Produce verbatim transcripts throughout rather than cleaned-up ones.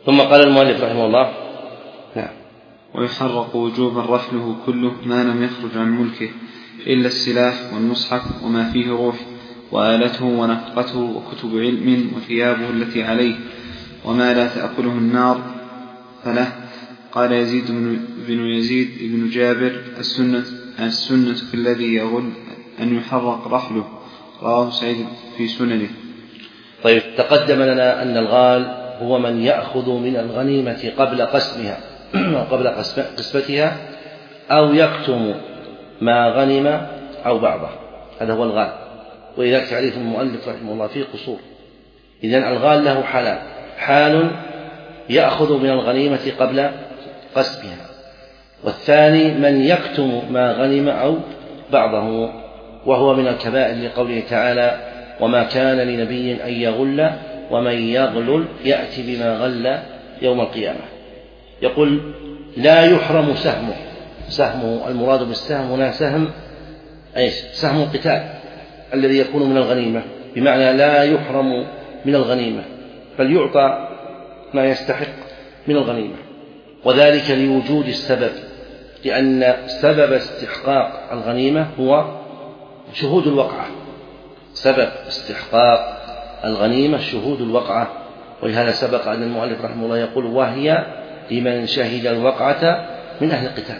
ثم قال المؤلف رحمه الله: نعم. ويحرق وجوبا رحله كله ما لم يخرج عن ملكه إلا السلاح والمصحف وما فيه روح وآلته ونفقته وكتب علم وثيابه التي عليه وما لا تأكله النار فله. قال يزيد بن يزيد بن جابر: السنة, السنة في الذي يغل أن يحرق رحله. رواه سعيد في سننه. طيب، تقدم لنا أن الغال هو من يأخذ من الغنيمة قبل قسمها قبل قسمتها أو يكتم ما غنم أو بعضه، هذا هو الغال. ولذلك تعريف المؤلف رحمه الله فيه قصور. إذن الغال له حالان: حال يأخذ من الغنيمة قبل قسمها، والثاني من يكتم ما غنم أو بعضه، وهو من الكبائر لقوله تعالى: وما كان لنبي أن يغل ومن يغلل يأتي بما غل يوم القيامة. يقول: لا يحرم سهمه. سهمه المراد بالسهم هنا سهم أيش؟ سهم القتال الذي يكون من الغنيمة، بمعنى لا يحرم من الغنيمة بل يعطى ما يستحق من الغنيمة، وذلك لوجود السبب، لأن سبب استحقاق الغنيمة هو شهود الوقعة. سبب استحقاق الغنيمة شهود الوقعة، ولهذا سبق أن المؤلف رحمه الله يقول: وهي لمن شهد الوقعة من أهل القتال.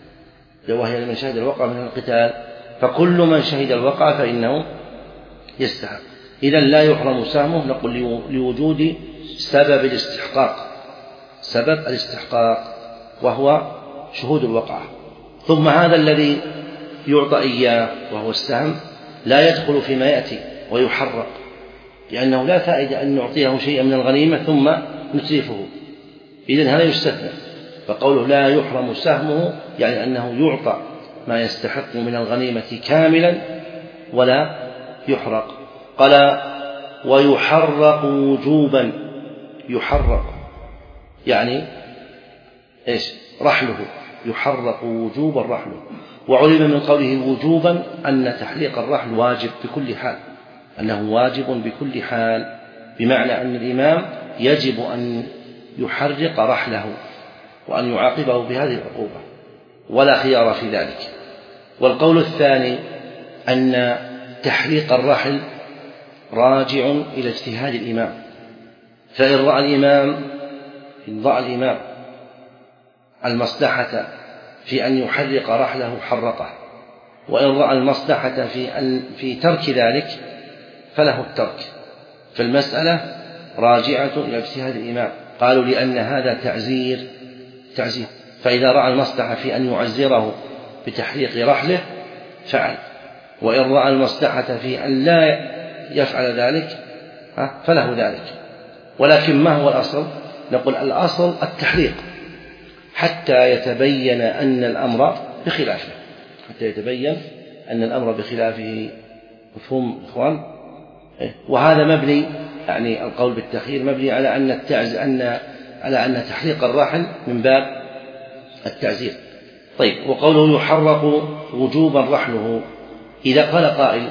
وهي لمن شهد الوقعة من أهل القتال، فكل من شهد الوقعة فإنه يستحق. إذن لا يحرم سهمه، نقول لوجود سبب الاستحقاق، سبب الاستحقاق وهو شهود الوقعة. ثم هذا الذي يعطى إياه وهو السهم لا يدخل فيما يأتي ويحرق، لأنه لا فائدة أن نعطيه شيئا من الغنيمة ثم نتلفه، إذن هذا يستثنى. فقوله لا يحرم سهمه يعني أنه يعطى ما يستحق من الغنيمة كاملا ولا يحرق. قال: ويحرق وجوبا. يحرق يعني إيش؟ رحله. يحرق وجوبا رحله. وعلم من قوله وجوبا أن تحليق الرحل واجب بكل حال، أنه واجب بكل حال، بمعنى أن الإمام يجب أن يحرق رحله وأن يعاقبه بهذه العقوبة ولا خيار في ذلك. والقول الثاني أن تحريق الرحل راجع إلى اجتهاد الإمام، فإن رأى الإمام إن رأى الإمام المصلحة في أن يحرق رحله حرقه، وإن رأى المصلحة في أن في ترك ذلك فله الترك. فالمسألة راجعة إلى اجتهاد الإمام. قالوا: لأن هذا تعزير تعزير فإذا رأى المصلحة في أن يعزره بتحريق رحله فعل، وإن رأى المصلحة في أن لا يفعل ذلك فله ذلك. ولكن ما هو الأصل؟ نقول الأصل التحريق حتى يتبين أن الأمر بخلافه، حتى يتبين أن الأمر بخلافه. مفهوم إخوان؟ وهذا مبني، يعني القول بالتخيير مبني على أن التعز أن على أن تحريق الراحل من باب التعزير. طيب، وقوله يحرق وجوبا رحله، إذا قال قائل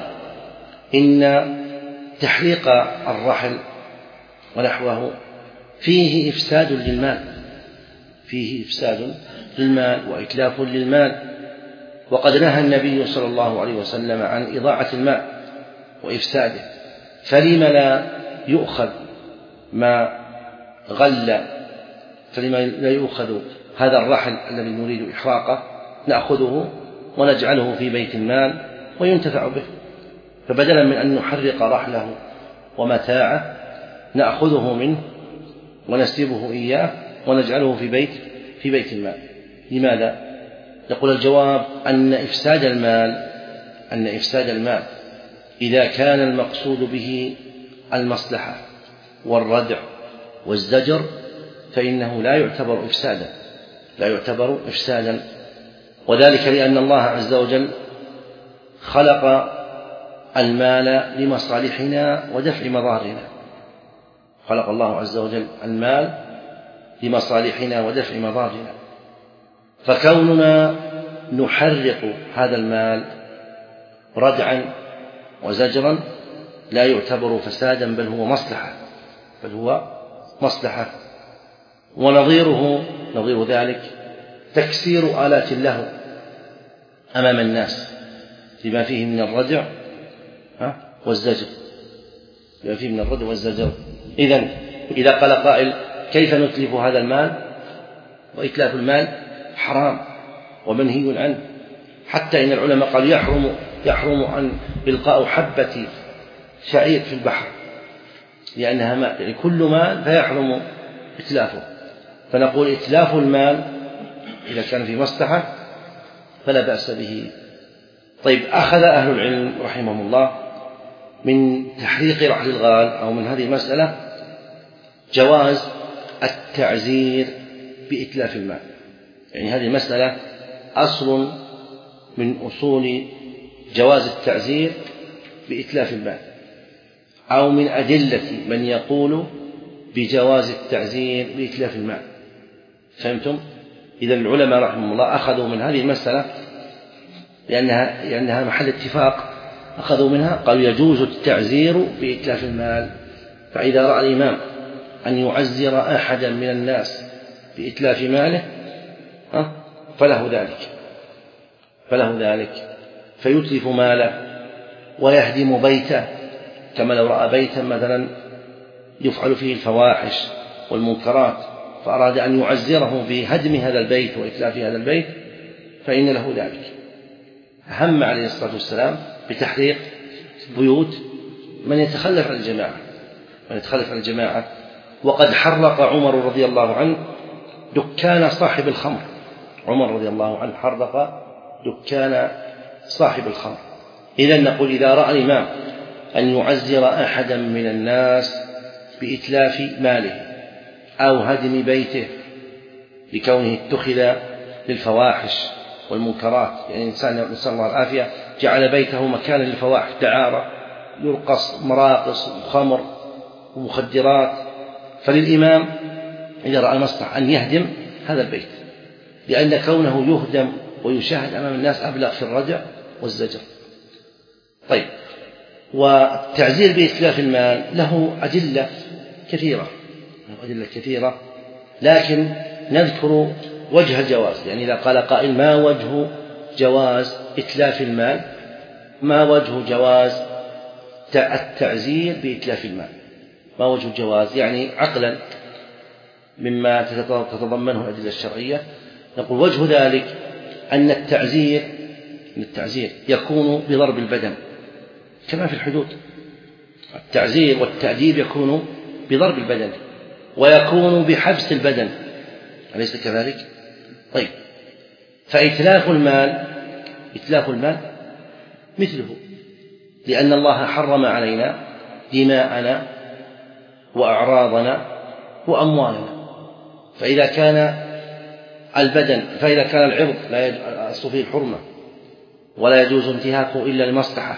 إن تحريق الرحل ونحوه فيه إفساد للمال، فيه إفساد للمال وإتلاف للمال، وقد نهى النبي صلى الله عليه وسلم عن إضاعة المال وإفساده، فلم لا يؤخذ ما غل، فلما لا يؤخذ هذا الرحل الذي نريد إحراقه نأخذه ونجعله في بيت المال وينتفع به، فبدلا من أن نحرق رحله ومتاعه نأخذه منه ونسلبه إياه ونجعله في بيت في بيت المال. لماذا؟ يقول الجواب أن إفساد المال أن إفساد المال إذا كان المقصود به المصلحة والردع والزجر فإنه لا يعتبر إفسادا لا يعتبر إفسادا وذلك لأن الله عز وجل خلق المال لمصالحنا ودفع مضارنا. خلق الله عز وجل المال لمصالحنا ودفع مضارنا، فكوننا نحرق هذا المال ردعا وزجرا لا يعتبر فسادا بل هو مصلحة بل هو مصلحة ونظيره نظير ذلك تكسير آلات اللهو أمام الناس بما فيه من الردع والزجر بما فيه من الردع والزجر. إذن إذا قال قائل كيف نتلف هذا المال؟ وإتلاف المال حرام ومنهي عنه، حتى إن العلماء قالوا يحرم يحرم أن إلقاء حبة شعير في البحر لأنها ماء، يعني كل مال فيحرم إتلافه. فنقول إتلاف المال إذا كان في مصلحة فلا بأس به. طيب، أخذ أهل العلم رحمهم الله من تحريق رحل الغال أو من هذه المسألة جواز التعزير بإتلاف المال. يعني هذه المسألة أصل من أصول جواز التعزير بإتلاف المال، أو من أدلة من يقول بجواز التعزير بإتلاف المال. فهمتم؟ إذا العلماء رحمهم الله أخذوا من هذه المسألة لأنها, لأنها محل اتفاق، أخذوا منها قالوا يجوز التعزير بإتلاف المال. فإذا رأى الإمام أن يعزر أحدا من الناس بإتلاف ماله فله ذلك فله ذلك فيتلف ماله ويهدم بيته، كما لو رأى بيتا مثلا يفعل فيه الفواحش والمنكرات فأراد أن يعزره بهدم هذا البيت وإتلاف هذا البيت فإن له ذلك. هم عليه الصلاة والسلام بتحريق بيوت من يتخلف عن الجماعة من يتخلف عن الجماعة وقد حرق عمر رضي الله عنه دكان صاحب الخمر. عمر رضي الله عنه حرق دكان صاحب الخمر. إذن نقول إذا رأى الإمام أن يعزر أحدا من الناس بإتلاف ماله أو هدم بيته لكونه اتخذ للفواحش والمنكرات، يعني إنسان نسأل الله العافية جعل بيته مكانا للفواحش، دعارة، يرقص، مراقص، خمر ومخدرات، فللإمام إذا رأى المصلحة أن يهدم هذا البيت، لأن كونه يهدم ويشاهد أمام الناس أبلغ في الردع والزجر. طيب، والتعزير بإتلاف المال له أدلة كثيرة له أدلة كثيرة لكن نذكر وجه الجواز. يعني إذا قال قائل ما وجه جواز إتلاف المال؟ ما وجه جواز التعزير بإتلاف المال؟ ما وجه الجواز؟ يعني عقلا مما تتضمنه الأدلة الشرعية نقول وجه ذلك أن التعزير أن التعزير يكون بضرب البدن كما في الحدود. التعزير والتأديب يكون بضرب البدن ويكون بحبس البدن، أليس كذلك؟ طيب، فإتلاف المال إتلاف المال مثله، لأن الله حرم علينا دماءنا وأعراضنا وأموالنا. فإذا كان البدن فإذا كان العرض لا يصل فيه الحرمة ولا يجوز انتهاكه إلا لمصلحة،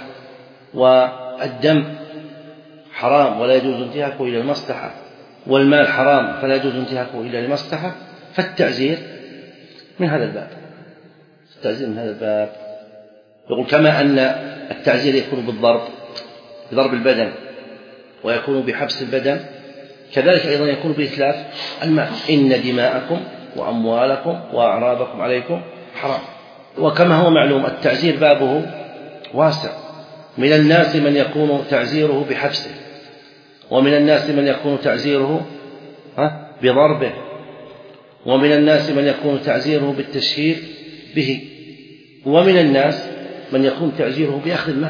والدم حرام ولا يجوز انتهاكه إلا لمصلحة، والمال حرام فلا يجوز انتهاكه إلا لمصلحة، فالتعزير من هذا الباب التعزير من هذا الباب يقول كما أن التعزير يكون بالضرب بضرب البدن ويكون بحبس البدن كذلك أيضا يكون بإتلاف المال. إن دماءكم وأموالكم وأعراضكم عليكم حرام. وكما هو معلوم التعزير بابه واسع، من الناس من يكون تعزيره بحبسه، ومن الناس من يكون تعزيره بضربه، ومن الناس من يكون تعزيره بالتشهير به، ومن الناس من يكون تعزيره بأخذ المال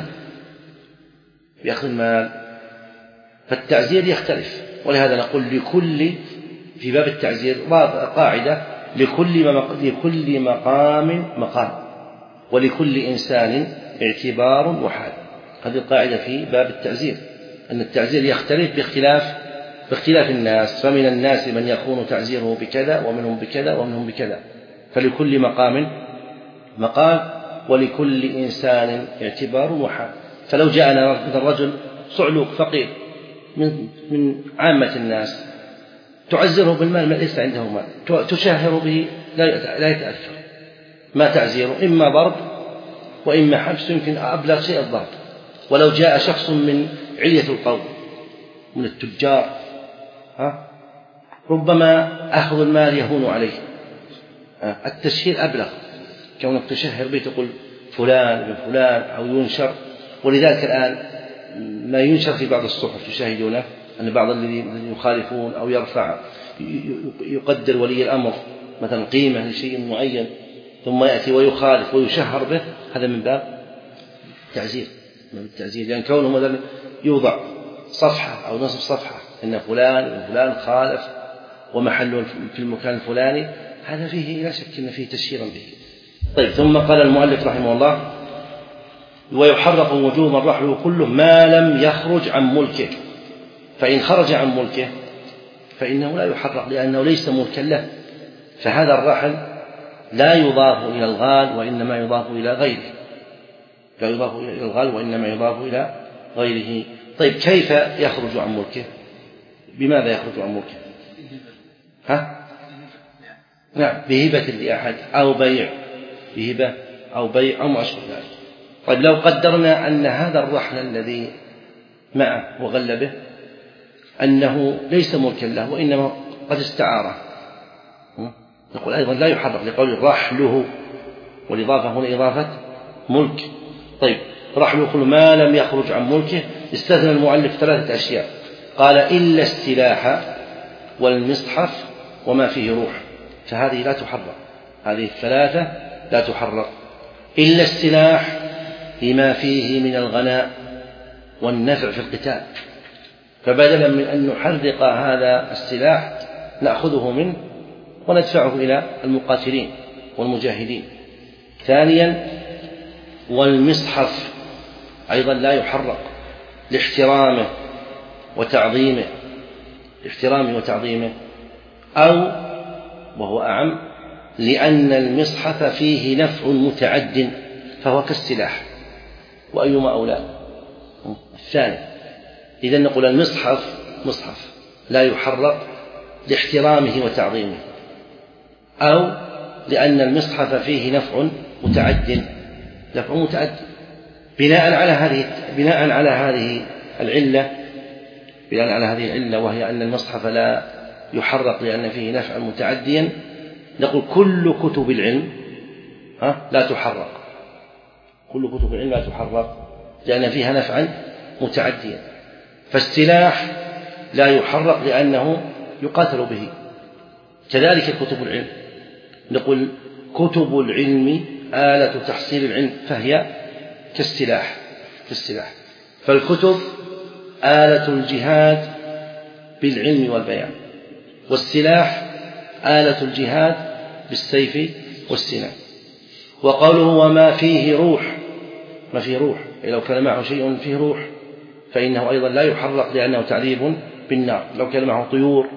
بأخذ المال فالتعزير يختلف. ولهذا نقول لكل في باب التعزير قاعدة لكل لكل مقام مقام ولكل إنسان اعتبار وحال. هذه القاعدة في باب التعزير أن التعزير يختلف باختلاف باختلاف الناس، فمن الناس من يكون تعزيره بكذا ومنهم بكذا ومنهم بكذا، فلكل مقام مقال ولكل إنسان اعتبار وحال. فلو جاءنا الرجل صعلوك فقير من من عامة الناس تعزره بالمال ما ليس عنده مال، تشاهر به لا يتأثر، ما تعزيره إما ضرب وإما حبس، يمكن أبلغ شيء الضرب. ولو جاء شخص من علية القوم من التجار ها ربما أخذ المال يهون عليه، التشهير أبلغ، كونك تشهر به تقول فلان ابن فلان أو ينشر. ولذلك الآن ما ينشر في بعض الصحف تشاهدونه أن بعض الذين يخالفون أو يرفع يقدر ولي الأمر مثلا قيمة لشيء معين ثم يأتي ويخالف ويشهر به، هذا من باب تعزير، من التعزير، لأن كونه مثلا يوضع صفحة أو نصف صفحة إن فلان ابن فلان خالف ومحله في المكان الفلاني، هذا فيه لا شك أن فيه تشهيرا به. طيب، ثم قال المؤلف رحمه الله: ويحرق وجوبا رحله كله ما لم يخرج عن ملكه، فإن خرج عن ملكه فإنه لا يحرق لأنه ليس ملكا له، فهذا الرحل لا يضاف إلى الغال وإنما يضاف إلى غيره، لا يضاف إلى الغال وإنما يضاف إلى غيره. طيب، كيف يخرج عن ملكه؟ بماذا يخرج عن ملكه؟ ها؟ نعم، بهبة لأحد أو بيع، بهبة أو بيع أو ما أشبه ذلك. طيب، لو قدرنا أن هذا الرحل الذي معه وغلبه أنه ليس ملكا له وإنما قد استعاره، نقول أيضا لا يحرق لقول رحله، والإضافة هنا إضافة ملك. طيب، رحله كل ما لم يخرج عن ملكه. استثنى المؤلف ثلاثة أشياء، قال: إلا السلاح والمصحف وما فيه روح، فهذه لا تحرق، هذه الثلاثة لا تحرق. إلا السلاح لما فيه من الغناء والنفع في القتال، فبدلا من أن نحرق هذا السلاح نأخذه منه وندفعه إلى المقاتلين والمجاهدين. ثانيا، والمصحف أيضا لا يحرق لاحترامه وتعظيمه، لاحترامه وتعظيمه، أو وهو أعم لأن المصحف فيه نفع متعد فهو كالسلاح، وأيما أولى الثاني. إذن نقول المصحف مصحف لا يحرق لاحترامه وتعظيمه، أو لأن المصحف فيه نفع متعد، نفع متعد بناء على هذه بناء على هذه العلة بناء على هذه العلة وهي أن المصحف لا يحرق لأن فيه نفعا متعديا، نقول كل كتب العلم لا تحرق، كل كتب العلم لا تحرق لأن فيها نفعا متعديا. فالسلاح لا يحرق لأنه يقاتل به، كذلك كتب العلم، نقول كتب العلم آلة تحصيل العلم فهي كالسلاح كالسلاح فالكتب آلة الجهاد بالعلم والبيان، والسلاح آلة الجهاد بالسيف والسنان. وقوله وما فيه روح، ما فيه روح، لو كان معه شيء فيه روح فإنه أيضا لا يحرق لأنه تعذيب بالنار. لو كان معه طيور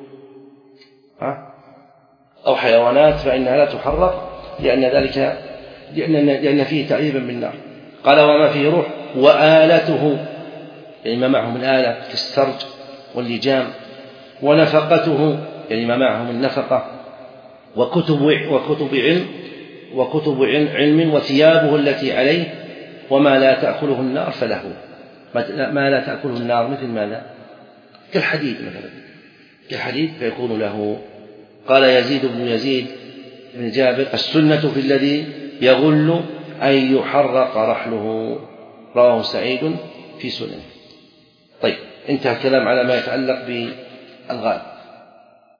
أو حيوانات فإنها لا تحرق لأن ذلك لأن, لأن فيه تعذيبا بالنار. قال وما فيه روح وآلته، يعني ما معه من آلة كالسرج واللجام، ونفقته يعني ما معه من نفقة، وكتب وكتب علم وكتب علم وثيابه التي عليه، وما لا تأكله النار فله. ما لا تأكله النار مثل ماذا؟ كالحديد مثلا، كالحديد فيكون له. قال يزيد بن يزيد بن جابر السنة في الذي يغل أن يحرق رحله، رواه سعيد في سننه. طيب، انتهى الكلام على ما يتعلق بالغال.